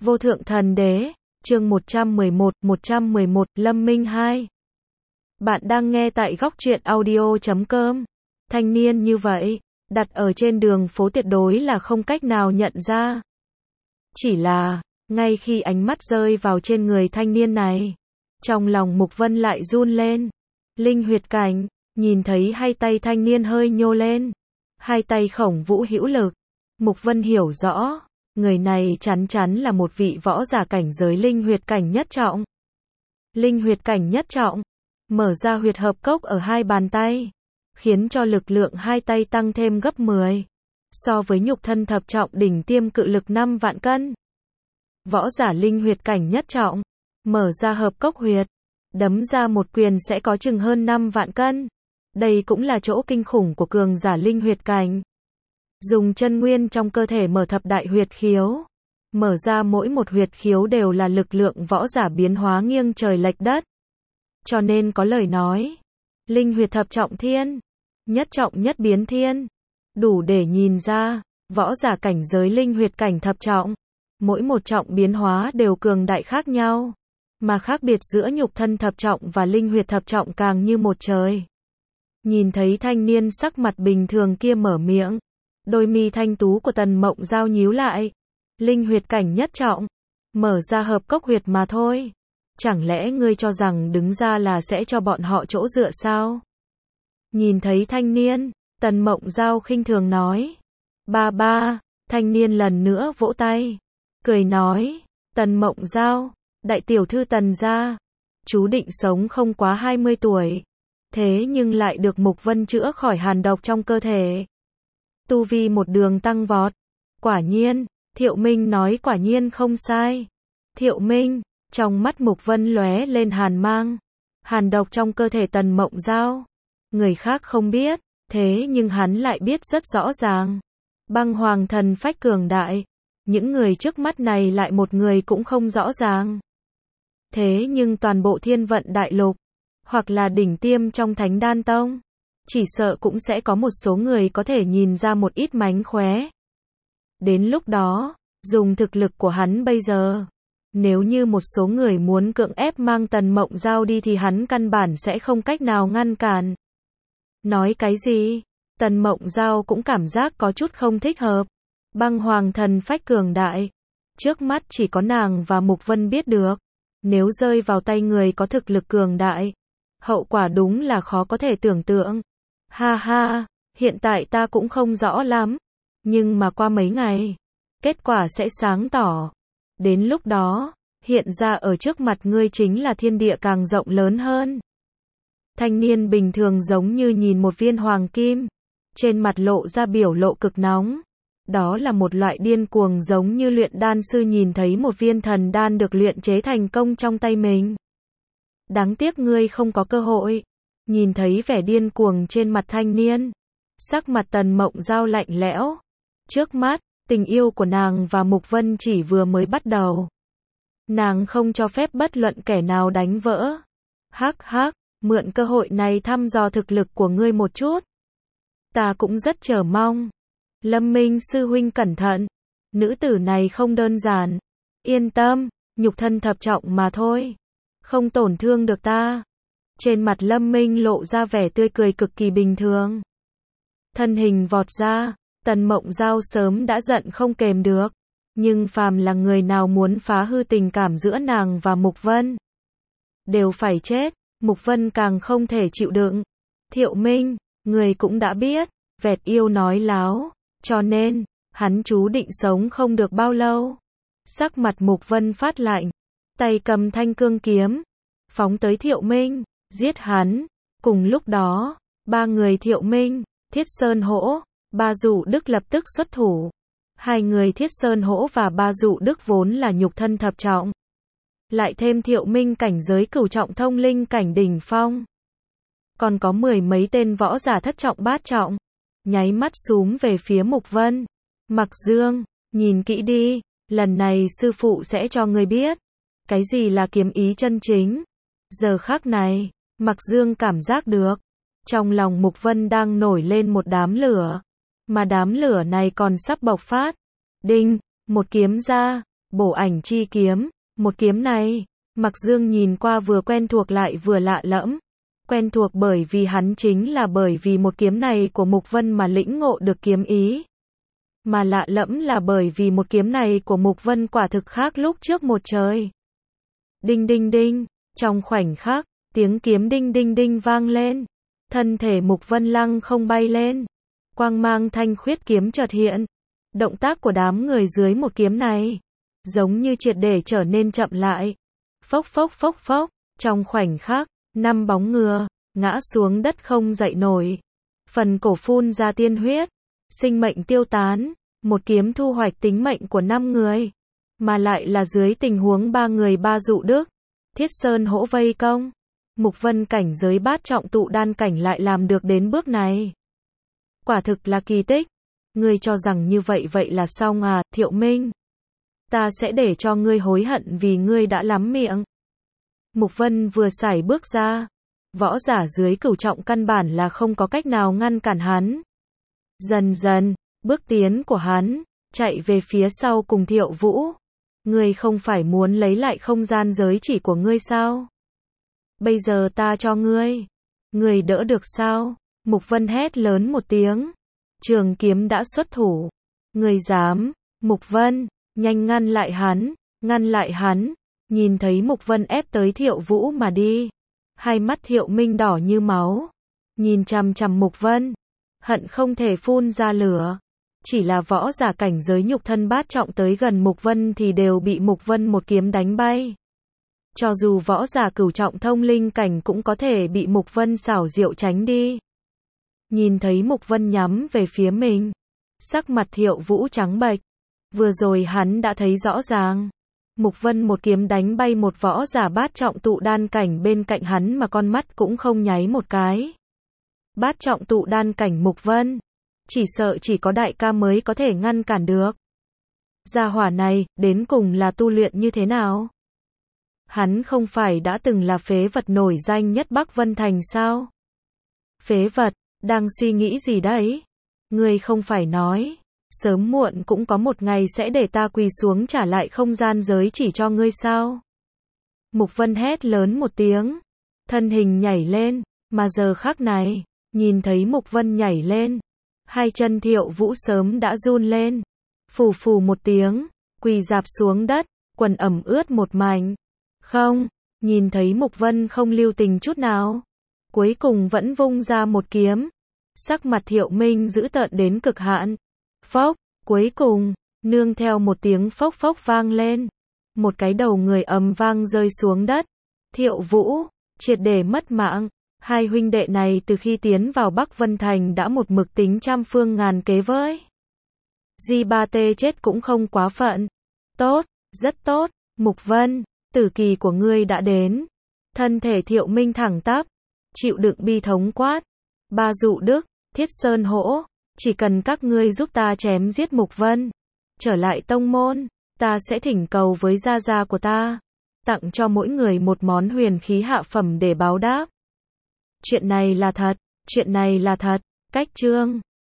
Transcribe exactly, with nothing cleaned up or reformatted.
Vô thượng thần đế, chương một trăm mười một, một trăm mười một, Lâm Minh hai. Bạn đang nghe tại góc truyện audio chấm com. Thanh niên như vậy, đặt ở trên đường phố tuyệt đối là không cách nào nhận ra. Chỉ là, ngay khi ánh mắt rơi vào trên người thanh niên này, trong lòng Mục Vân lại run lên. Linh huyệt cảnh, nhìn thấy hai tay thanh niên hơi nhô lên. Hai tay khổng vũ hữu lực. Mục Vân hiểu rõ, người này chắn chắn là một vị võ giả cảnh giới linh huyệt cảnh nhất trọng. Linh huyệt cảnh nhất trọng, mở ra huyệt hợp cốc ở hai bàn tay, khiến cho lực lượng hai tay tăng thêm gấp mười. So với nhục thân thập trọng đỉnh tiêm cự lực năm vạn cân. Võ giả linh huyệt cảnh nhất trọng, mở ra hợp cốc huyệt, đấm ra một quyền sẽ có chừng hơn năm vạn cân. Đây cũng là chỗ kinh khủng của cường giả linh huyệt cảnh. Dùng chân nguyên trong cơ thể mở thập đại huyệt khiếu. Mở ra mỗi một huyệt khiếu đều là lực lượng võ giả biến hóa nghiêng trời lệch đất. Cho nên có lời nói, linh huyệt thập trọng thiên, nhất trọng nhất biến thiên. Đủ để nhìn ra, võ giả cảnh giới linh huyệt cảnh thập trọng, mỗi một trọng biến hóa đều cường đại khác nhau. Mà khác biệt giữa nhục thân thập trọng và linh huyệt thập trọng càng như một trời. Nhìn thấy thanh niên sắc mặt bình thường kia mở miệng, đôi mi thanh tú của Tần Mộng Giao nhíu lại. Linh huyệt cảnh nhất trọng, mở ra hợp cốc huyệt mà thôi. Chẳng lẽ ngươi cho rằng đứng ra là sẽ cho bọn họ chỗ dựa sao? Nhìn thấy thanh niên, Tần Mộng Giao khinh thường nói. Ba ba, thanh niên lần nữa vỗ tay, cười nói, Tần Mộng Giao, đại tiểu thư Tần gia, chú định sống không quá hai mươi tuổi. Thế nhưng lại được Mục Vân chữa khỏi hàn độc trong cơ thể. Tu vi một đường tăng vọt. Quả nhiên, Thiệu Minh nói quả nhiên không sai. Thiệu Minh, trong mắt Mục Vân lóe lên hàn mang. Hàn độc trong cơ thể Tần Mộng Giao. Người khác không biết, thế nhưng hắn lại biết rất rõ ràng. Băng hoàng thần phách cường đại. Những người trước mắt này lại một người cũng không rõ ràng. Thế nhưng toàn bộ thiên vận đại lục, hoặc là đỉnh tiêm trong Thánh Đan Tông, chỉ sợ cũng sẽ có một số người có thể nhìn ra một ít mánh khóe. Đến lúc đó, dùng thực lực của hắn bây giờ, nếu như một số người muốn cưỡng ép mang Tần Mộng Giao đi thì hắn căn bản sẽ không cách nào ngăn cản. Nói cái gì? Tần Mộng Giao cũng cảm giác có chút không thích hợp. Băng hoàng thần phách cường đại, trước mắt chỉ có nàng và Mục Vân biết được. Nếu rơi vào tay người có thực lực cường đại, hậu quả đúng là khó có thể tưởng tượng. Ha ha, hiện tại ta cũng không rõ lắm, nhưng mà qua mấy ngày, kết quả sẽ sáng tỏ. Đến lúc đó, hiện ra ở trước mặt ngươi chính là thiên địa càng rộng lớn hơn. Thanh niên bình thường giống như nhìn một viên hoàng kim, trên mặt lộ ra biểu lộ cực nóng. Đó là một loại điên cuồng giống như luyện đan sư nhìn thấy một viên thần đan được luyện chế thành công trong tay mình. Đáng tiếc ngươi không có cơ hội. Nhìn thấy vẻ điên cuồng trên mặt thanh niên, sắc mặt Tần Mộng Giao lạnh lẽo. Trước mắt, tình yêu của nàng và Mục Vân chỉ vừa mới bắt đầu. Nàng không cho phép bất luận kẻ nào đánh vỡ. Hắc hắc, mượn cơ hội này thăm dò thực lực của ngươi một chút. Ta cũng rất chờ mong. Lâm Minh sư huynh cẩn thận. Nữ tử này không đơn giản. Yên tâm, nhục thân thập trọng mà thôi. Không tổn thương được ta. Trên mặt Lâm Minh lộ ra vẻ tươi cười cực kỳ bình thường. Thân hình vọt ra, Tần Mộng Giao sớm đã giận không kềm được. Nhưng phàm là người nào muốn phá hư tình cảm giữa nàng và Mục Vân, đều phải chết. Mục Vân càng không thể chịu đựng. Thiệu Minh, người cũng đã biết, vẹt yêu nói láo. Cho nên, hắn chú định sống không được bao lâu. Sắc mặt Mục Vân phát lạnh, tay cầm thanh cương kiếm, phóng tới Thiệu Minh, giết hắn. Cùng lúc đó, ba người Thiệu Minh, Thiết Sơn Hỗ, Ba Dụ Đức lập tức xuất thủ. Hai người Thiết Sơn Hỗ và Ba Dụ Đức vốn là nhục thân thập trọng. Lại thêm Thiệu Minh cảnh giới cửu trọng thông linh cảnh đỉnh phong. Còn có mười mấy tên võ giả thất trọng bát trọng. Nháy mắt xúm về phía Mục Vân. Mặc Dương, nhìn kỹ đi, lần này sư phụ sẽ cho ngươi biết. Cái gì là kiếm ý chân chính. Giờ khắc này, Mặc Dương cảm giác được. Trong lòng Mục Vân đang nổi lên một đám lửa. Mà đám lửa này còn sắp bộc phát. Đinh, một kiếm ra, Bổ ảnh chi kiếm, một kiếm này, Mặc Dương nhìn qua vừa quen thuộc lại vừa lạ lẫm. Quen thuộc bởi vì hắn chính là bởi vì một kiếm này của Mục Vân mà lĩnh ngộ được kiếm ý. Mà lạ lẫm là bởi vì một kiếm này của Mục Vân quả thực khác lúc trước một trời. Đinh đinh đinh, trong khoảnh khắc, tiếng kiếm đinh đinh đinh vang lên. Thân thể Mục Vân lăng không bay lên. Quang mang thanh khuyết kiếm chợt hiện. Động tác của đám người dưới một kiếm này, giống như triệt để trở nên chậm lại. Phốc phốc phốc phốc, trong khoảnh khắc, năm bóng ngựa, ngã xuống đất không dậy nổi. Phần cổ phun ra tiên huyết, sinh mệnh tiêu tán, một kiếm thu hoạch tính mệnh của năm người. Mà lại là dưới tình huống ba người ba dụ đức, Thiết Sơn hỗ vây công. Mục Vân cảnh giới bát trọng tụ đan cảnh lại làm được đến bước này. Quả thực là kỳ tích. Ngươi cho rằng như vậy vậy là xong à, Thiệu Minh? Ta sẽ để cho ngươi hối hận vì ngươi đã lắm miệng. Mục Vân vừa sải bước ra. Võ giả dưới cửu trọng căn bản là không có cách nào ngăn cản hắn. Dần dần, bước tiến của hắn, chạy về phía sau cùng Thiệu Vũ. Ngươi không phải muốn lấy lại không gian giới chỉ của ngươi sao? Bây giờ ta cho ngươi. Ngươi đỡ được sao? Mục Vân hét lớn một tiếng. Trường kiếm đã xuất thủ. Ngươi dám? Mục Vân, nhanh ngăn lại hắn, ngăn lại hắn. Nhìn thấy Mục Vân ép tới Thiệu Vũ mà đi. Hai mắt Thiệu Minh đỏ như máu. Nhìn chằm chằm Mục Vân. Hận không thể phun ra lửa. Chỉ là võ giả cảnh giới nhục thân bát trọng tới gần Mục Vân thì đều bị Mục Vân một kiếm đánh bay. Cho dù võ giả cửu trọng thông linh cảnh cũng có thể bị Mục Vân xảo diệu tránh đi. Nhìn thấy Mục Vân nhắm về phía mình. Sắc mặt Thiệu Vũ trắng bệch. Vừa rồi hắn đã thấy rõ ràng. Mục Vân một kiếm đánh bay một võ giả bát trọng tụ đan cảnh bên cạnh hắn mà con mắt cũng không nháy một cái. Bát trọng tụ đan cảnh Mục Vân. Chỉ sợ chỉ có đại ca mới có thể ngăn cản được. Gia hỏa này, đến cùng là tu luyện như thế nào? Hắn không phải đã từng là phế vật nổi danh nhất Bắc Vân Thành sao? Phế vật, đang suy nghĩ gì đấy? Ngươi không phải nói, sớm muộn cũng có một ngày sẽ để ta quỳ xuống trả lại không gian giới chỉ cho ngươi sao? Mục Vân hét lớn một tiếng, thân hình nhảy lên, mà giờ khắc này, nhìn thấy Mục Vân nhảy lên, hai chân Thiệu Vũ sớm đã run lên, phù phù một tiếng, quỳ rạp xuống đất, quần ẩm ướt một mảnh. Không, nhìn thấy Mục Vân không lưu tình chút nào, cuối cùng vẫn vung ra một kiếm. Sắc mặt Thiệu Minh dữ tợn đến cực hạn. Phốc, cuối cùng, nương theo một tiếng phốc phốc vang lên, một cái đầu người ầm vang rơi xuống đất. Thiệu Vũ, triệt để mất mạng. Hai huynh đệ này từ khi tiến vào Bắc Vân Thành đã một mực tính trăm phương ngàn kế với. Di ba tê chết cũng không quá phận. Tốt, rất tốt, Mục Vân, tử kỳ của ngươi đã đến. Thân thể Thiệu Minh thẳng tắp, chịu đựng bi thống quát. Ba dụ đức, Thiết Sơn hỗ, chỉ cần các ngươi giúp ta chém giết Mục Vân, trở lại tông môn, ta sẽ thỉnh cầu với gia gia của ta, tặng cho mỗi người một món huyền khí hạ phẩm để báo đáp. Chuyện này là thật, chuyện này là thật, cách chương